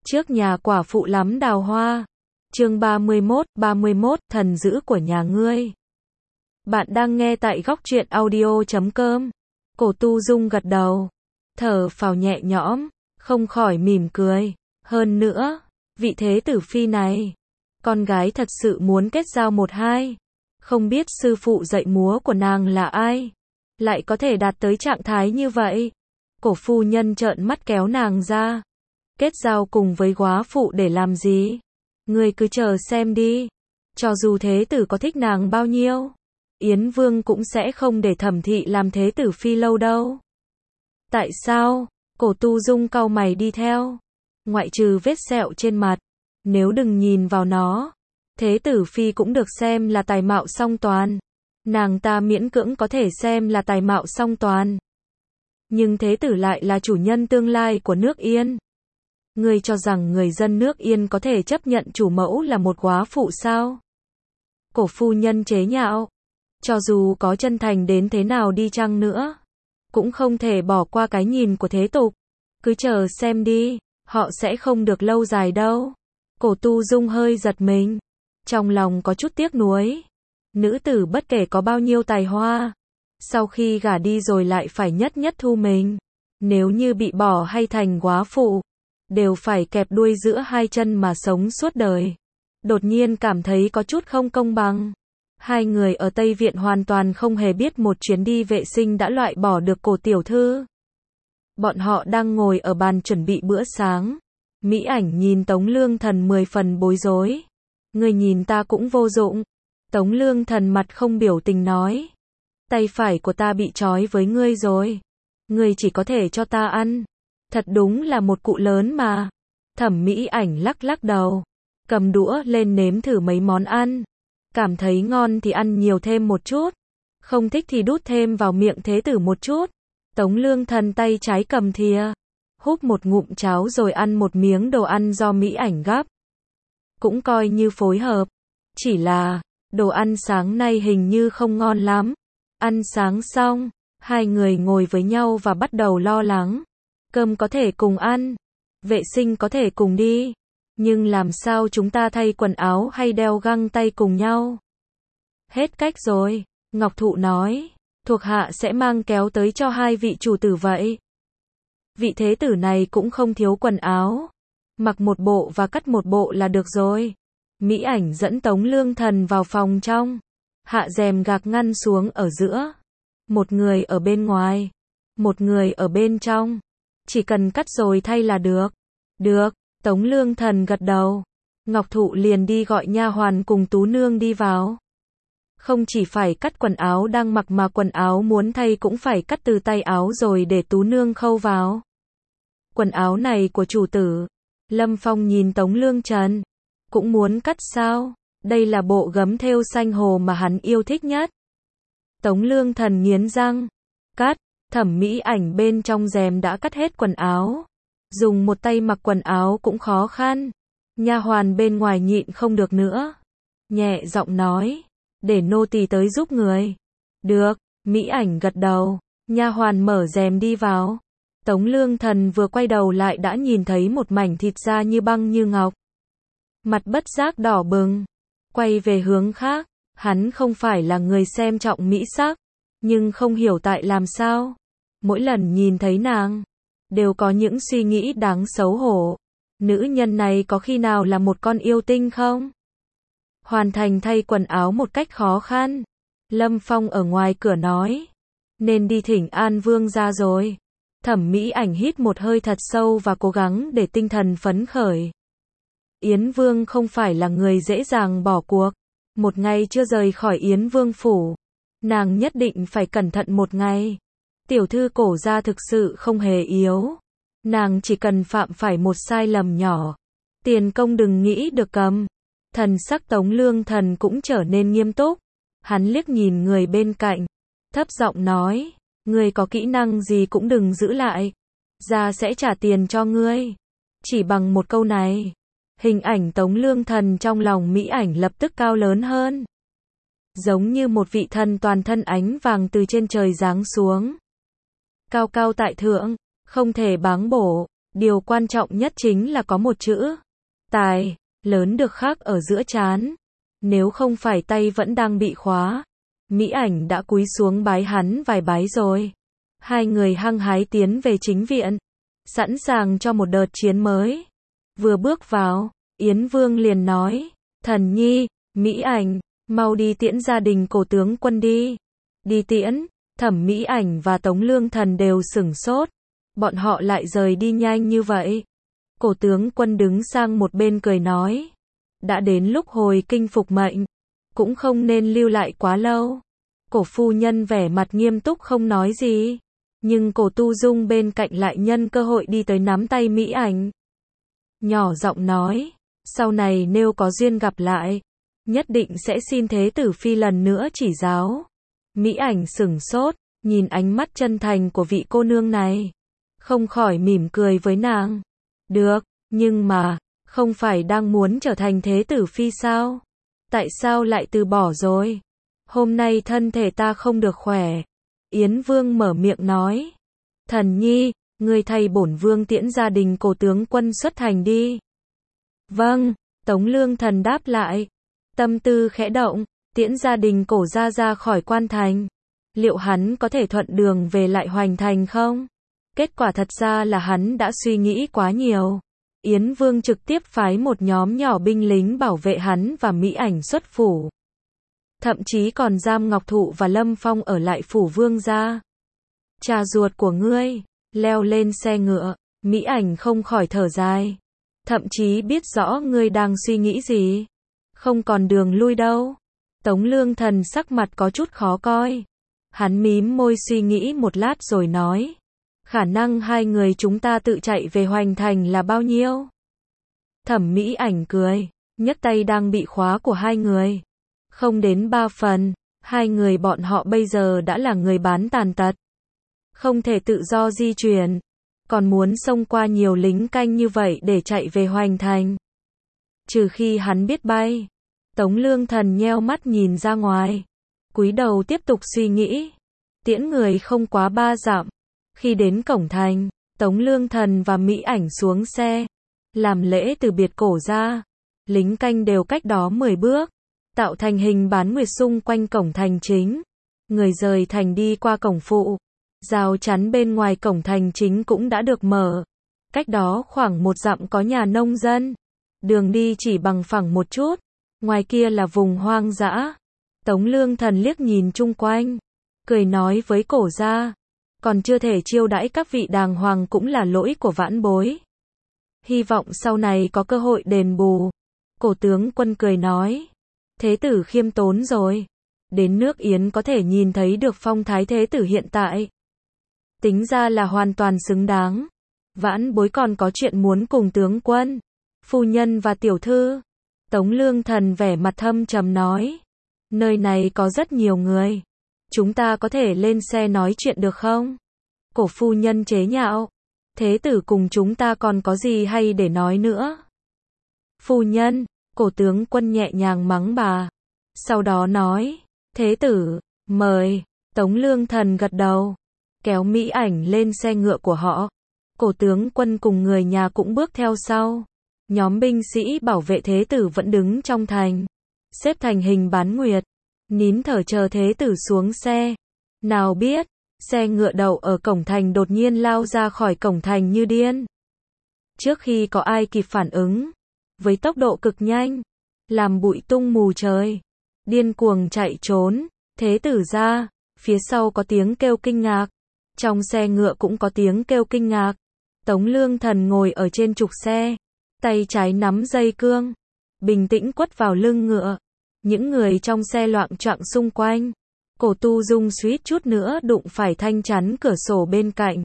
Trước nhà quả phụ lắm đào hoa. Chương 31, thần dữ của nhà ngươi. Bạn đang nghe tại góc truyện audio.com. Cổ Tu Dung gật đầu, thở phào nhẹ nhõm, không khỏi mỉm cười. Hơn nữa, vị thế tử phi này, con gái thật sự muốn kết giao một hai. Không biết sư phụ dạy múa của nàng là ai, lại có thể đạt tới trạng thái như vậy. Cổ phu nhân trợn mắt kéo nàng ra. Kết giao cùng với góa phụ để làm gì? Ngươi cứ chờ xem đi. Cho dù thế tử có thích nàng bao nhiêu, Yến Vương cũng sẽ không để Thẩm thị làm thế tử phi lâu đâu. Tại sao? Cổ Tu Dung cau mày đi theo. Ngoại trừ vết sẹo trên mặt, nếu đừng nhìn vào nó, thế tử phi cũng được xem là tài mạo song toàn. Nàng ta miễn cưỡng có thể xem là tài mạo song toàn. Nhưng thế tử lại là chủ nhân tương lai của nước Yên. Ngươi cho rằng người dân nước Yên có thể chấp nhận chủ mẫu là một góa phụ sao? Cổ phu nhân chế nhạo. Cho dù có chân thành đến thế nào đi chăng nữa, cũng không thể bỏ qua cái nhìn của thế tục. Cứ chờ xem đi, họ sẽ không được lâu dài đâu. Cổ Tu Dung hơi giật mình, trong lòng có chút tiếc nuối. Nữ tử bất kể có bao nhiêu tài hoa, sau khi gả đi rồi lại phải nhất nhất thu mình. Nếu như bị bỏ hay thành góa phụ, đều phải kẹp đuôi giữa hai chân mà sống suốt đời. Đột nhiên cảm thấy có chút không công bằng. Hai người ở Tây Viện hoàn toàn không hề biết một chuyến đi vệ sinh đã loại bỏ được cổ tiểu thư. Bọn họ đang ngồi ở bàn chuẩn bị bữa sáng. Mỹ Ảnh nhìn Tống Lương Thần 10 phần bối rối. Người nhìn ta cũng vô dụng. Tống Lương Thần mặt không biểu tình nói. Tay phải của ta bị trói với ngươi rồi. Ngươi chỉ có thể cho ta ăn. Thật đúng là một cụ lớn mà. Thẩm Mỹ Ảnh lắc lắc đầu, cầm đũa lên nếm thử mấy món ăn. Cảm thấy ngon thì ăn nhiều thêm một chút, không thích thì đút thêm vào miệng thế tử một chút. Tống Lương Thần tay trái cầm thìa, húp một ngụm cháo rồi ăn một miếng đồ ăn do Mỹ Ảnh gắp. Cũng coi như phối hợp. Chỉ là, đồ ăn sáng nay hình như không ngon lắm. Ăn sáng xong, hai người ngồi với nhau và bắt đầu lo lắng. Cơm có thể cùng ăn, vệ sinh có thể cùng đi, nhưng làm sao chúng ta thay quần áo hay đeo găng tay cùng nhau? Hết cách rồi, Ngọc Thụ nói, thuộc hạ sẽ mang kéo tới cho hai vị chủ tử vậy. Vị thế tử này cũng không thiếu quần áo, mặc một bộ và cắt một bộ là được rồi. Mỹ Ảnh dẫn Tống Lương Thần vào phòng trong, hạ rèm gạc ngăn xuống ở giữa. Một người ở bên ngoài, một người ở bên trong. Chỉ cần cắt rồi thay là được. Được, Tống Lương Thần gật đầu. Ngọc Thụ liền đi gọi nha hoàn cùng Tú Nương đi vào. Không chỉ phải cắt quần áo đang mặc mà quần áo muốn thay cũng phải cắt từ tay áo rồi để Tú Nương khâu vào. Quần áo này của chủ tử. Lâm Phong nhìn Tống Lương Trần. Cũng muốn cắt sao? Đây là bộ gấm thêu xanh hồ mà hắn yêu thích nhất. Tống Lương Thần nghiến răng. Cắt. Thẩm Mỹ Ảnh bên trong rèm đã cắt hết quần áo. Dùng một tay mặc quần áo cũng khó khăn. Nha hoàn bên ngoài nhịn không được nữa, nhẹ giọng nói, để nô tỳ tới giúp người. Được, Mỹ Ảnh gật đầu. Nha hoàn mở rèm đi vào. Tống Lương Thần vừa quay đầu lại đã nhìn thấy một mảnh thịt da như băng như ngọc. Mặt bất giác đỏ bừng. Quay về hướng khác. Hắn không phải là người xem trọng mỹ sắc, nhưng không hiểu tại làm sao, mỗi lần nhìn thấy nàng, đều có những suy nghĩ đáng xấu hổ. Nữ nhân này có khi nào là một con yêu tinh không? Hoàn thành thay quần áo một cách khó khăn. Lâm Phong ở ngoài cửa nói, nên đi thỉnh An Vương ra rồi. Thẩm Mỹ Ảnh hít một hơi thật sâu và cố gắng để tinh thần phấn khởi. Yến Vương không phải là người dễ dàng bỏ cuộc. Một ngày chưa rời khỏi Yến Vương phủ, nàng nhất định phải cẩn thận một ngày. Tiểu thư Cổ gia thực sự không hề yếu. Nàng chỉ cần phạm phải một sai lầm nhỏ, tiền công đừng nghĩ được cầm. Thần sắc Tống Lương Thần cũng trở nên nghiêm túc. Hắn liếc nhìn người bên cạnh, thấp giọng nói, ngươi có kỹ năng gì cũng đừng giữ lại, gia sẽ trả tiền cho ngươi. Chỉ bằng một câu này, hình ảnh Tống Lương Thần trong lòng Mỹ Ảnh lập tức cao lớn hơn. Giống như một vị thần toàn thân ánh vàng từ trên trời giáng xuống. Cao cao tại thượng, không thể báng bổ, Điều quan trọng nhất chính là có một chữ tài lớn được khắc ở giữa trán. Nếu không phải tay vẫn đang bị khóa, Mỹ Ảnh đã cúi xuống bái hắn vài bái rồi. Hai người hăng hái tiến về chính viện, sẵn sàng cho một đợt chiến mới. Vừa bước vào, Yến Vương liền nói, Thần Nhi, Mỹ Ảnh, mau đi tiễn gia đình Cổ tướng quân đi. Đi tiễn, Thẩm Mỹ Ảnh và Tống Lương Thần đều sửng sốt. Bọn họ lại rời đi nhanh như vậy. Cổ tướng quân đứng sang một bên cười nói, đã đến lúc hồi kinh phục mệnh, cũng không nên lưu lại quá lâu. Cổ phu nhân vẻ mặt nghiêm túc không nói gì, nhưng Cổ Tu Dung bên cạnh lại nhân cơ hội đi tới nắm tay Mỹ Ảnh. Nhỏ giọng nói, sau này nếu có duyên gặp lại, nhất định sẽ xin thế tử phi lần nữa chỉ giáo. Mỹ Ảnh sửng sốt, nhìn ánh mắt chân thành của vị cô nương này, không khỏi mỉm cười với nàng. Được, nhưng mà, không phải đang muốn trở thành thế tử phi sao? Tại sao lại từ bỏ rồi? Hôm nay thân thể ta không được khỏe. Yến Vương mở miệng nói. Thần Nhi, ngươi thay bổn vương tiễn gia đình Cổ tướng quân xuất thành đi. Vâng, Tống Lương Thần đáp lại. Tâm tư khẽ động, tiễn gia đình Cổ gia ra khỏi quan thành. Liệu hắn có thể thuận đường về lại Hoành Thành không? Kết quả thật ra là hắn đã suy nghĩ quá nhiều. Yến Vương trực tiếp phái một nhóm nhỏ binh lính bảo vệ hắn và Mỹ Ảnh xuất phủ. Thậm chí còn giam Ngọc Thụ và Lâm Phong ở lại phủ vương gia. Cha ruột của ngươi, leo lên xe ngựa, Mỹ Ảnh không khỏi thở dài. Thậm chí biết rõ ngươi đang suy nghĩ gì. Không còn đường lui đâu. Tống Lương Thần sắc mặt có chút khó coi. Hắn mím môi suy nghĩ một lát rồi nói. Khả năng hai người chúng ta tự chạy về Hoành Thành là bao nhiêu? Thẩm Mỹ Ảnh cười, nhấc tay đang bị khóa của hai người. Không đến 3 phần, hai người bọn họ bây giờ đã là người bán tàn tật. Không thể tự do di chuyển, còn muốn xông qua nhiều lính canh như vậy để chạy về Hoành Thành. Trừ khi hắn biết bay. Tống Lương Thần nheo mắt nhìn ra ngoài, cúi đầu tiếp tục suy nghĩ. Tiễn người không quá 3 dặm. Khi đến cổng thành, Tống Lương Thần và Mỹ Ảnh xuống xe, làm lễ từ biệt Cổ ra. Lính canh đều cách đó 10 bước, tạo thành hình bán nguyệt xung quanh cổng thành chính. Người rời thành đi qua cổng phụ. Rào chắn bên ngoài cổng thành chính cũng đã được mở. Cách đó khoảng 1 dặm có nhà nông dân. Đường đi chỉ bằng phẳng một chút. Ngoài kia là vùng hoang dã. Tống Lương Thần liếc nhìn chung quanh, cười nói với Cổ gia. Còn chưa thể chiêu đãi các vị đàng hoàng cũng là lỗi của vãn bối. Hy vọng sau này có cơ hội đền bù. Cổ tướng quân cười nói. Thế tử khiêm tốn rồi. Đến nước Yến có thể nhìn thấy được phong thái thế tử hiện tại. Tính ra là hoàn toàn xứng đáng. Vãn bối còn có chuyện muốn cùng tướng quân, phu nhân và tiểu thư. Tống Lương Thần vẻ mặt thâm trầm nói. Nơi này có rất nhiều người. Chúng ta có thể lên xe nói chuyện được không? Cổ phu nhân chế nhạo. Thế tử cùng chúng ta còn có gì hay để nói nữa? Phu nhân, cổ tướng quân nhẹ nhàng mắng bà. Sau đó nói, thế tử, mời. Tống Lương Thần gật đầu, kéo Mỹ Ảnh lên xe ngựa của họ. Cổ tướng quân cùng người nhà cũng bước theo sau. Nhóm binh sĩ bảo vệ thế tử vẫn đứng trong thành, xếp thành hình bán nguyệt, nín thở chờ thế tử xuống xe. Nào biết, xe ngựa đậu ở cổng thành đột nhiên lao ra khỏi cổng thành như điên. Trước khi có ai kịp phản ứng, với tốc độ cực nhanh, làm bụi tung mù trời, điên cuồng chạy trốn. Thế tử ra, phía sau có tiếng kêu kinh ngạc, trong xe ngựa cũng có tiếng kêu kinh ngạc. Tống Lương Thần ngồi ở trên trục xe, tay trái nắm dây cương, bình tĩnh quất vào lưng ngựa. Những người trong xe loạng choạng xung quanh. Cổ Tu Dung suýt chút nữa đụng phải thanh chắn cửa sổ bên cạnh.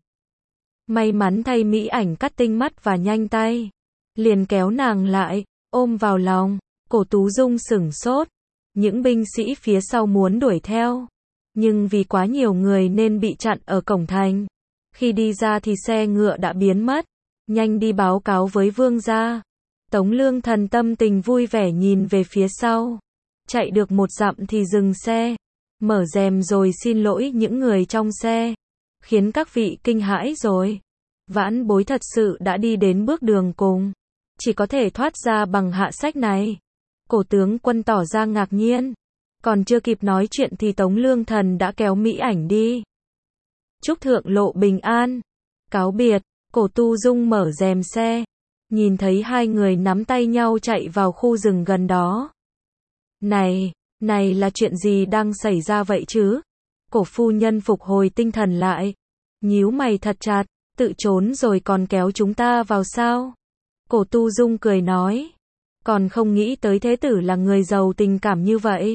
May mắn thay Mỹ Ảnh cắt tinh mắt và nhanh tay, liền kéo nàng lại, ôm vào lòng. Cổ Tú Dung sửng sốt. Những binh sĩ phía sau muốn đuổi theo, nhưng vì quá nhiều người nên bị chặn ở cổng thành. Khi đi ra thì xe ngựa đã biến mất. Nhanh đi báo cáo với vương gia. Tống Lương Thần tâm tình vui vẻ nhìn về phía sau. Chạy được 1 dặm thì dừng xe, mở rèm rồi xin lỗi những người trong xe. Khiến các vị kinh hãi rồi. Vãn bối thật sự đã đi đến bước đường cùng, chỉ có thể thoát ra bằng hạ sách này. Cổ tướng Quân tỏ ra ngạc nhiên. Còn chưa kịp nói chuyện thì Tống Lương Thần đã kéo Mỹ Ảnh đi. Chúc thượng lộ bình an. Cáo biệt, Cổ Tu Dung mở rèm xe. Nhìn thấy hai người nắm tay nhau chạy vào khu rừng gần đó. Này là chuyện gì đang xảy ra vậy chứ? Cổ phu nhân phục hồi tinh thần lại. Nhíu mày thật chặt, tự trốn rồi còn kéo chúng ta vào sao? Cổ Tu Dung cười nói. Còn không nghĩ tới thế tử là người giàu tình cảm như vậy.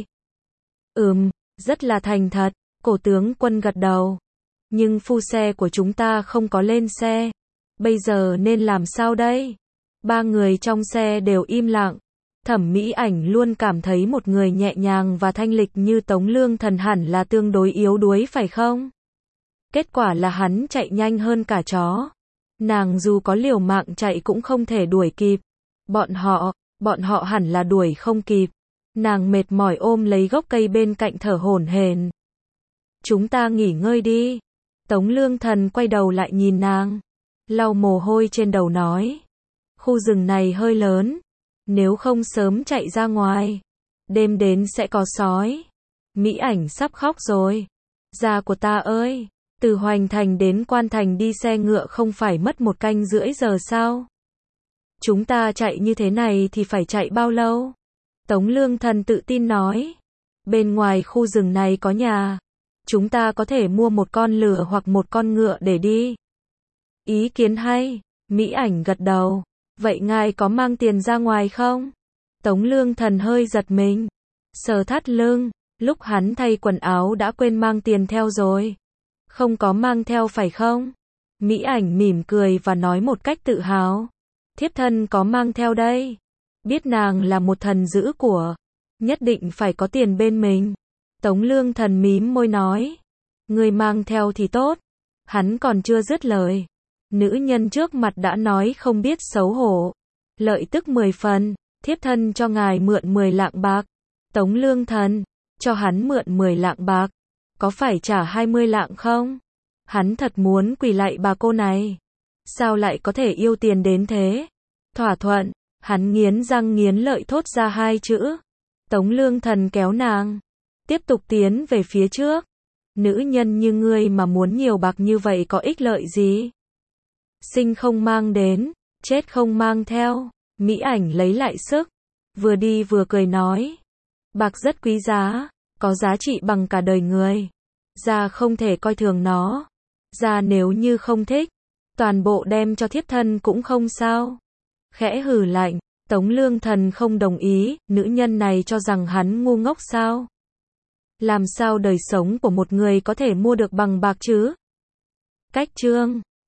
Rất là thành thật, Cổ tướng Quân gật đầu. Nhưng phu xe của chúng ta không có lên xe. Bây giờ nên làm sao đây? Ba người trong xe đều im lặng. Thẩm Mỹ Ảnh luôn cảm thấy một người nhẹ nhàng và thanh lịch như Tống Lương Thần hẳn là tương đối yếu đuối phải không? Kết quả là hắn chạy nhanh hơn cả chó. Nàng dù có liều mạng chạy cũng không thể đuổi kịp. Bọn họ hẳn là đuổi không kịp. Nàng mệt mỏi ôm lấy gốc cây bên cạnh thở hổn hển. Chúng ta nghỉ ngơi đi. Tống Lương Thần quay đầu lại nhìn nàng. Lau mồ hôi trên đầu nói. Khu rừng này hơi lớn. Nếu không sớm chạy ra ngoài. Đêm đến sẽ có sói. Mỹ Ảnh sắp khóc rồi. Da của ta ơi. Từ Hoành Thành đến Quan Thành đi xe ngựa không phải mất 1 canh rưỡi giờ sao? Chúng ta chạy như thế này thì phải chạy bao lâu? Tống Lương Thần tự tin nói. Bên ngoài khu rừng này có nhà. Chúng ta có thể mua một con lừa hoặc một con ngựa để đi. Ý kiến hay. Mỹ Ảnh gật đầu. Vậy ngài có mang tiền ra ngoài không? Tống Lương Thần hơi giật mình. Sờ thắt lưng. Lúc hắn thay quần áo đã quên mang tiền theo rồi. Không có mang theo phải không? Mỹ Ảnh mỉm cười và nói một cách tự hào. Thiếp thân có mang theo đây. Biết nàng là một thần giữ của. Nhất định phải có tiền bên mình. Tống Lương Thần mím môi nói. Người mang theo thì tốt. Hắn còn chưa dứt lời. Nữ nhân trước mặt đã nói không biết xấu hổ. Lợi tức 10 phần. Thiếp thân cho ngài mượn 10 lạng bạc. Tống Lương Thần. Cho hắn mượn 10 lạng bạc. Có phải trả 20 lạng không? Hắn thật muốn quỳ lạy bà cô này. Sao lại có thể yêu tiền đến thế? Thỏa thuận. Hắn nghiến răng nghiến lợi thốt ra 2 chữ. Tống Lương Thần kéo nàng. Tiếp tục tiến về phía trước. Nữ nhân như ngươi mà muốn nhiều bạc như vậy có ích lợi gì? Sinh không mang đến, chết không mang theo. Mỹ Ảnh lấy lại sức. Vừa đi vừa cười nói. Bạc rất quý giá. Có giá trị bằng cả đời người. Gia không thể coi thường nó. Gia nếu như không thích, toàn bộ đem cho thiếp thân cũng không sao. Khẽ hừ lạnh, Tống Lương Thần không đồng ý, nữ nhân này cho rằng hắn ngu ngốc sao? Làm sao đời sống của một người có thể mua được bằng bạc chứ? Cách chương